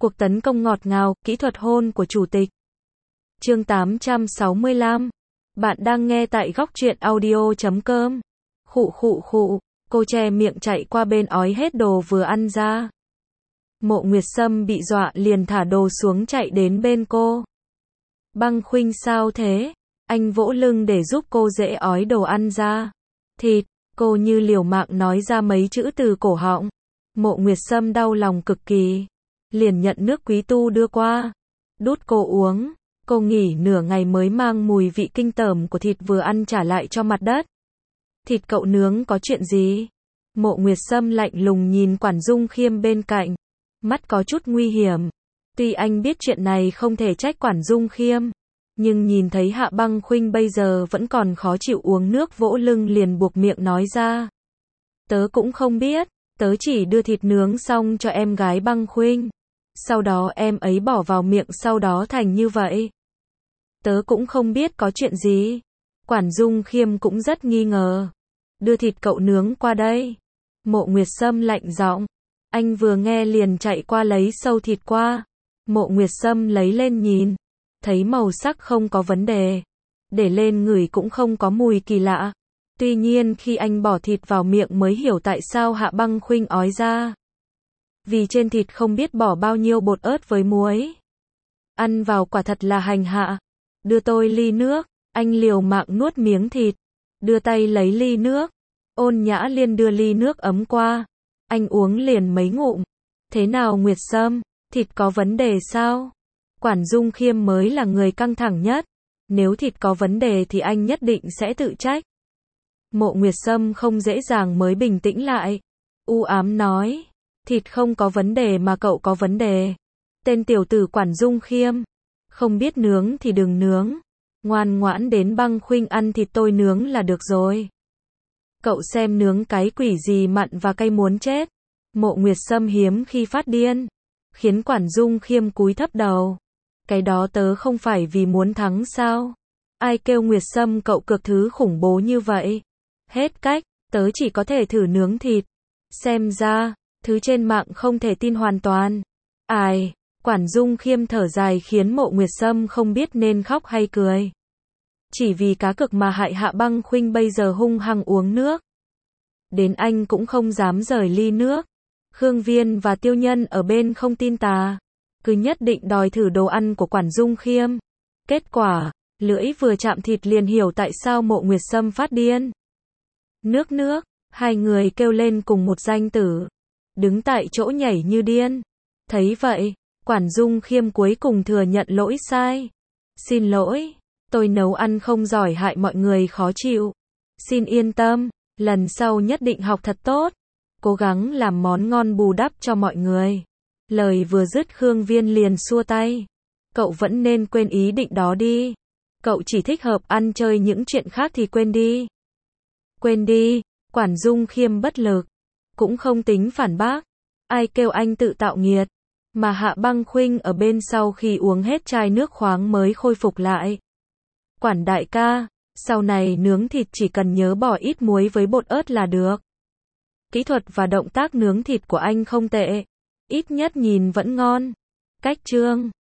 Cuộc tấn công ngọt ngào, kỹ thuật hôn của chủ tịch. Chương 865. Bạn đang nghe tại góc truyện audio.com. Khụ, cô che miệng chạy qua bên ói hết đồ vừa ăn ra. Mộ Nguyệt Sâm bị dọa liền thả đồ xuống chạy đến bên cô. Băng Khuynh sao thế? Anh vỗ lưng để giúp cô dễ ói đồ ăn ra. Thịt, cô như liều mạng nói ra mấy chữ từ cổ họng. Mộ Nguyệt Sâm đau lòng cực kỳ. Liền nhận nước quý tu đưa qua. Đút cô uống. Cô nghỉ nửa ngày mới mang mùi vị kinh tởm của thịt vừa ăn trả lại cho mặt đất. Thịt cậu nướng có chuyện gì? Mộ Nguyệt Sâm lạnh lùng nhìn Quản Dung Khiêm bên cạnh. Mắt có chút nguy hiểm. Tuy anh biết chuyện này không thể trách Quản Dung Khiêm. Nhưng nhìn thấy Hạ Băng Khuynh bây giờ vẫn còn khó chịu uống nước vỗ lưng liền buộc miệng nói ra. Tớ cũng không biết. Tớ chỉ đưa thịt nướng xong cho em gái Băng Khuynh. Sau đó em ấy bỏ vào miệng sau đó thành như vậy. Tớ cũng không biết có chuyện gì. Quản Dung Khiêm cũng rất nghi ngờ. Đưa thịt cậu nướng qua đây. Mộ Nguyệt Sâm lạnh giọng. Anh vừa nghe liền chạy qua lấy sâu thịt qua. Mộ Nguyệt Sâm lấy lên nhìn. Thấy màu sắc không có vấn đề. Để lên ngửi cũng không có mùi kỳ lạ. Tuy nhiên khi anh bỏ thịt vào miệng mới hiểu tại sao Hạ Băng Khuynh ói ra. Vì trên thịt không biết bỏ bao nhiêu bột ớt với muối. Ăn vào quả thật là hành hạ. Đưa tôi ly nước. Anh liều mạng nuốt miếng thịt. Đưa tay lấy ly nước. Ôn Nhã Liên đưa ly nước ấm qua. Anh uống liền mấy ngụm. Thế nào Nguyệt Sâm? Thịt có vấn đề sao? Quản Dung Khiêm mới là người căng thẳng nhất. Nếu thịt có vấn đề thì anh nhất định sẽ tự trách. Mộ Nguyệt Sâm không dễ dàng mới bình tĩnh lại. U ám nói. Thịt không có vấn đề mà cậu có vấn đề. Tên tiểu tử Quản Dung Khiêm. Không biết nướng thì đừng nướng. Ngoan ngoãn đến Băng Khuynh ăn thịt tôi nướng là được rồi. Cậu xem nướng cái quỷ gì mặn và cay muốn chết. Mộ Nguyệt Sâm hiếm khi phát điên. Khiến Quản Dung Khiêm cúi thấp đầu. Cái đó tớ không phải vì muốn thắng sao? Ai kêu Nguyệt Sâm cậu cược thứ khủng bố như vậy? Hết cách, tớ chỉ có thể thử nướng thịt. Xem ra, thứ trên mạng không thể tin hoàn toàn. Ai? Quản Dung Khiêm thở dài khiến Mộ Nguyệt Sâm không biết nên khóc hay cười. Chỉ vì cá cược mà hại Hạ Băng Khuynh bây giờ hung hăng uống nước. Đến anh cũng không dám rời ly nước. Khương Viên và Tiêu Nhân ở bên không tin tà. Cứ nhất định đòi thử đồ ăn của Quản Dung Khiêm. Kết quả, lưỡi vừa chạm thịt liền hiểu tại sao Mộ Nguyệt Sâm phát điên. Nước, hai người kêu lên cùng một danh tử. Đứng tại chỗ nhảy như điên. Thấy vậy, Quản Dung Khiêm cuối cùng thừa nhận lỗi sai. Xin lỗi, tôi nấu ăn không giỏi hại mọi người khó chịu. Xin yên tâm, lần sau nhất định học thật tốt. Cố gắng làm món ngon bù đắp cho mọi người. Lời vừa dứt Khương Viên liền xua tay. Cậu vẫn nên quên ý định đó đi. Cậu chỉ thích hợp ăn chơi những chuyện khác thì quên đi. Quên đi, Quản Dung Khiêm bất lực. Cũng không tính phản bác. Ai kêu anh tự tạo nghiệt. Mà Hạ Băng Khuynh ở bên sau khi uống hết chai nước khoáng mới khôi phục lại. Quản đại ca, sau này nướng thịt chỉ cần nhớ bỏ ít muối với bột ớt là được. Kỹ thuật và động tác nướng thịt của anh không tệ. Ít nhất nhìn vẫn ngon. Cách chương